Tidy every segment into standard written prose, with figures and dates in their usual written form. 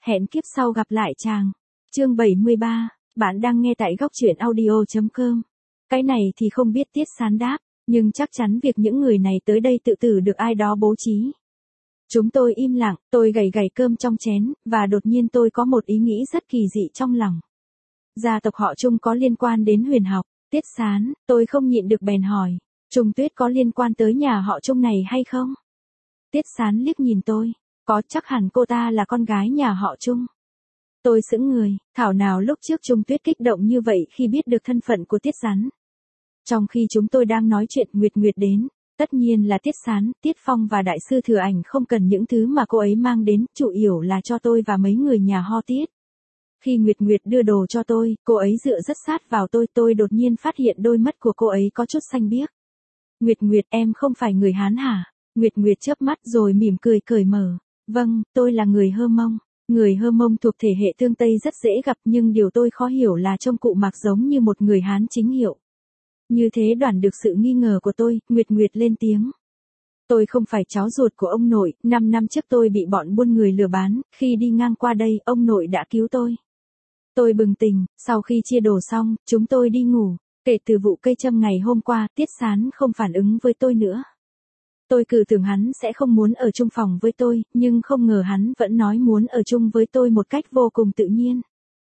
Hẹn kiếp sau gặp lại chàng. Chương 73, bạn đang nghe tại góc truyện audio.com. Cái này thì không biết Tiết Sán đáp, nhưng chắc chắn việc những người này tới đây tự tử được ai đó bố trí. Chúng tôi im lặng, tôi gẩy gẩy cơm trong chén, và đột nhiên tôi có một ý nghĩ rất kỳ dị trong lòng. Gia tộc họ Trung có liên quan đến huyền học. Tiết Sán, tôi không nhịn được bèn hỏi, Trung Tuyết có liên quan tới nhà họ Trung này hay không? Tiết Sán liếc nhìn tôi, có, chắc hẳn cô ta là con gái nhà họ Trung. Tôi sững người, thảo nào lúc trước Trung Tuyết kích động như vậy khi biết được thân phận của Tiết Sán. Trong khi chúng tôi đang nói chuyện, Nguyệt Nguyệt đến, tất nhiên là Tiết Sán, Tiết Phong và Đại sư Thừa Ảnh không cần những thứ mà cô ấy mang đến, chủ yếu là cho tôi và mấy người nhà họ Tiết. Khi Nguyệt Nguyệt đưa đồ cho tôi, cô ấy dựa rất sát vào tôi đột nhiên phát hiện đôi mắt của cô ấy có chút xanh biếc. Nguyệt Nguyệt, em không phải người Hán hả? Nguyệt Nguyệt chớp mắt rồi mỉm cười cởi mở. Vâng, tôi là người Hơ Mông. Người Hơ Mông thuộc thể hệ Tương Tây rất dễ gặp, nhưng điều tôi khó hiểu là trông cụ mặc giống như một người Hán chính hiệu. Như thế đoán được sự nghi ngờ của tôi, Nguyệt Nguyệt lên tiếng. Tôi không phải cháu ruột của ông nội, 5 năm trước tôi bị bọn buôn người lừa bán, khi đi ngang qua đây, ông nội đã cứu tôi. Tôi bừng tỉnh, sau khi chia đồ xong, chúng tôi đi ngủ. Kể từ vụ cây châm ngày hôm qua, Tiết Sán không phản ứng với tôi nữa. Tôi cứ tưởng hắn sẽ không muốn ở chung phòng với tôi, nhưng không ngờ hắn vẫn nói muốn ở chung với tôi một cách vô cùng tự nhiên.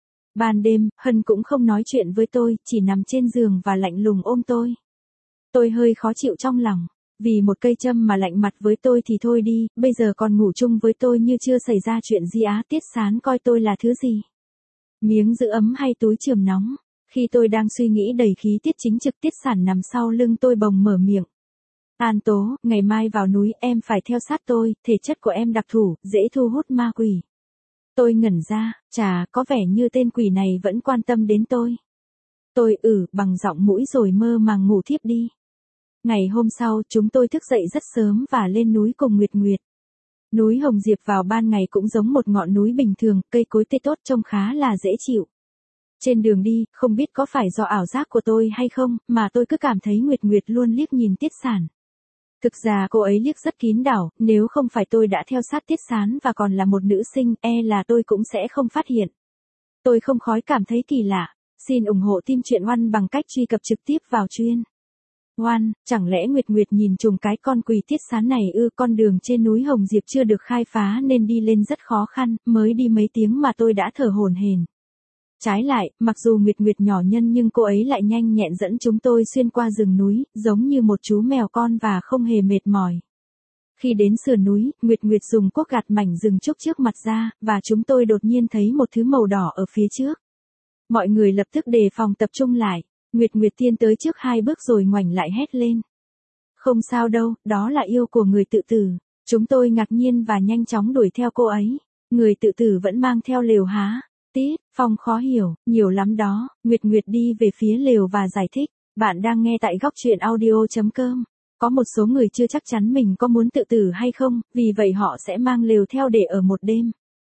Ban đêm, Hân cũng không nói chuyện với tôi, chỉ nằm trên giường và lạnh lùng ôm tôi. Tôi hơi khó chịu trong lòng, vì một cây châm mà lạnh mặt với tôi thì thôi đi, bây giờ còn ngủ chung với tôi như chưa xảy ra chuyện gì á. Tiết Sán coi tôi là thứ gì? Miếng giữ ấm hay túi chườm nóng? Khi tôi đang suy nghĩ đầy khí tiết chính trực, Tiết Sản nằm sau lưng tôi bồng mở miệng. An Tố, ngày mai vào núi em phải theo sát tôi, thể chất của em đặc thù, dễ thu hút ma quỷ. Tôi ngẩn ra, chà, có vẻ như tên quỷ này vẫn quan tâm đến tôi. Tôi bằng giọng mũi rồi mơ màng ngủ thiếp đi. Ngày hôm sau, chúng tôi thức dậy rất sớm và lên núi cùng Nguyệt Nguyệt. Núi Hồng Diệp vào ban ngày cũng giống một ngọn núi bình thường, cây cối tươi tốt trông khá là dễ chịu. Trên đường đi, không biết có phải do ảo giác của tôi hay không, mà tôi cứ cảm thấy Nguyệt Nguyệt luôn liếc nhìn Tiết Sản. Thực ra cô ấy liếc rất kín đáo, nếu không phải tôi đã theo sát Tiết Sán và còn là một nữ sinh, là tôi cũng sẽ không phát hiện. Tôi không khỏi cảm thấy kỳ lạ. Xin ủng hộ team truyện One bằng cách truy cập trực tiếp vào chuyên One. Chẳng lẽ Nguyệt Nguyệt nhìn trùng cái con quỷ Tiết Sán này ư? Con đường trên núi Hồng Diệp chưa được khai phá nên đi lên rất khó khăn, mới đi mấy tiếng mà tôi đã thở hổn hển. Trái lại, mặc dù Nguyệt Nguyệt nhỏ nhân nhưng cô ấy lại nhanh nhẹn dẫn chúng tôi xuyên qua rừng núi, giống như một chú mèo con và không hề mệt mỏi. Khi đến sườn núi, Nguyệt Nguyệt dùng cuốc gạt mảnh rừng trúc trước mặt ra, và chúng tôi đột nhiên thấy một thứ màu đỏ ở phía trước. Mọi người lập tức đề phòng tập trung lại. Nguyệt Nguyệt tiến tới trước 2 bước rồi ngoảnh lại hét lên. Không sao đâu, đó là yêu của người tự tử. Chúng tôi ngạc nhiên và nhanh chóng đuổi theo cô ấy. Người tự tử vẫn mang theo lều há? Tiết Phong khó hiểu, nhiều lắm đó. Nguyệt Nguyệt đi về phía lều và giải thích. Bạn đang nghe tại góc truyện audio.com. Có một số người chưa chắc chắn mình có muốn tự tử hay không, vì vậy họ sẽ mang lều theo để ở một đêm.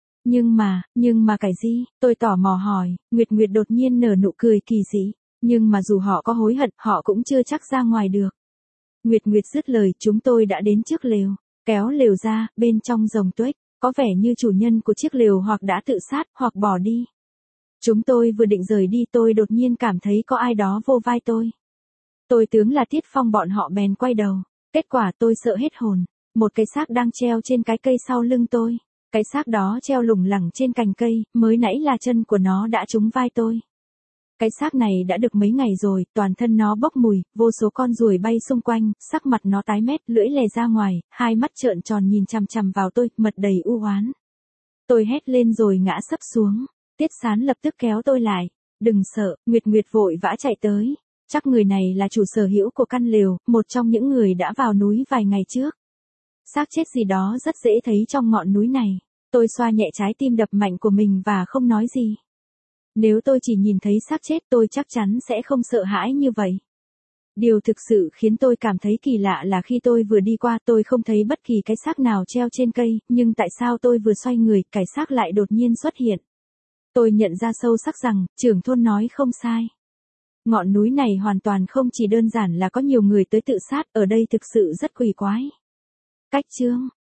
Nhưng mà cái gì? Tôi tò mò hỏi. Nguyệt Nguyệt đột nhiên nở nụ cười kỳ dị. Nhưng mà dù họ có hối hận, họ cũng chưa chắc ra ngoài được. Nguyệt Nguyệt dứt lời, chúng tôi đã đến trước lều. Kéo lều ra, bên trong rồng tuếch. Có vẻ như chủ nhân của chiếc lều hoặc đã tự sát, hoặc bỏ đi. Chúng tôi vừa định rời đi, tôi đột nhiên cảm thấy có ai đó vô vai tôi. Tôi tưởng là Tiết Phong, bọn họ bèn quay đầu. Kết quả tôi sợ hết hồn. Một cái xác đang treo trên cái cây sau lưng tôi. Cái xác đó treo lủng lẳng trên cành cây, mới nãy là chân của nó đã trúng vai tôi. Cái xác này đã được mấy ngày rồi, toàn thân nó bốc mùi, vô số con ruồi bay xung quanh, sắc mặt nó tái mét, lưỡi lè ra ngoài, hai mắt trợn tròn nhìn chằm chằm vào tôi, mặt đầy u oán. Tôi hét lên rồi ngã sấp xuống. Tiết Sán lập tức kéo tôi lại. Đừng sợ, Nguyệt Nguyệt vội vã chạy tới. Chắc người này là chủ sở hữu của căn lều, một trong những người đã vào núi vài ngày trước. Xác chết gì đó rất dễ thấy trong ngọn núi này. Tôi xoa nhẹ trái tim đập mạnh của mình và không nói gì. Nếu tôi chỉ nhìn thấy xác chết tôi chắc chắn sẽ không sợ hãi như vậy. Điều thực sự khiến tôi cảm thấy kỳ lạ là khi tôi vừa đi qua tôi không thấy bất kỳ cái xác nào treo trên cây, nhưng tại sao tôi vừa xoay người, cái xác lại đột nhiên xuất hiện. Tôi nhận ra sâu sắc rằng, trưởng thôn nói không sai. Ngọn núi này hoàn toàn không chỉ đơn giản là có nhiều người tới tự sát, ở đây thực sự rất quỷ quái. Cách chương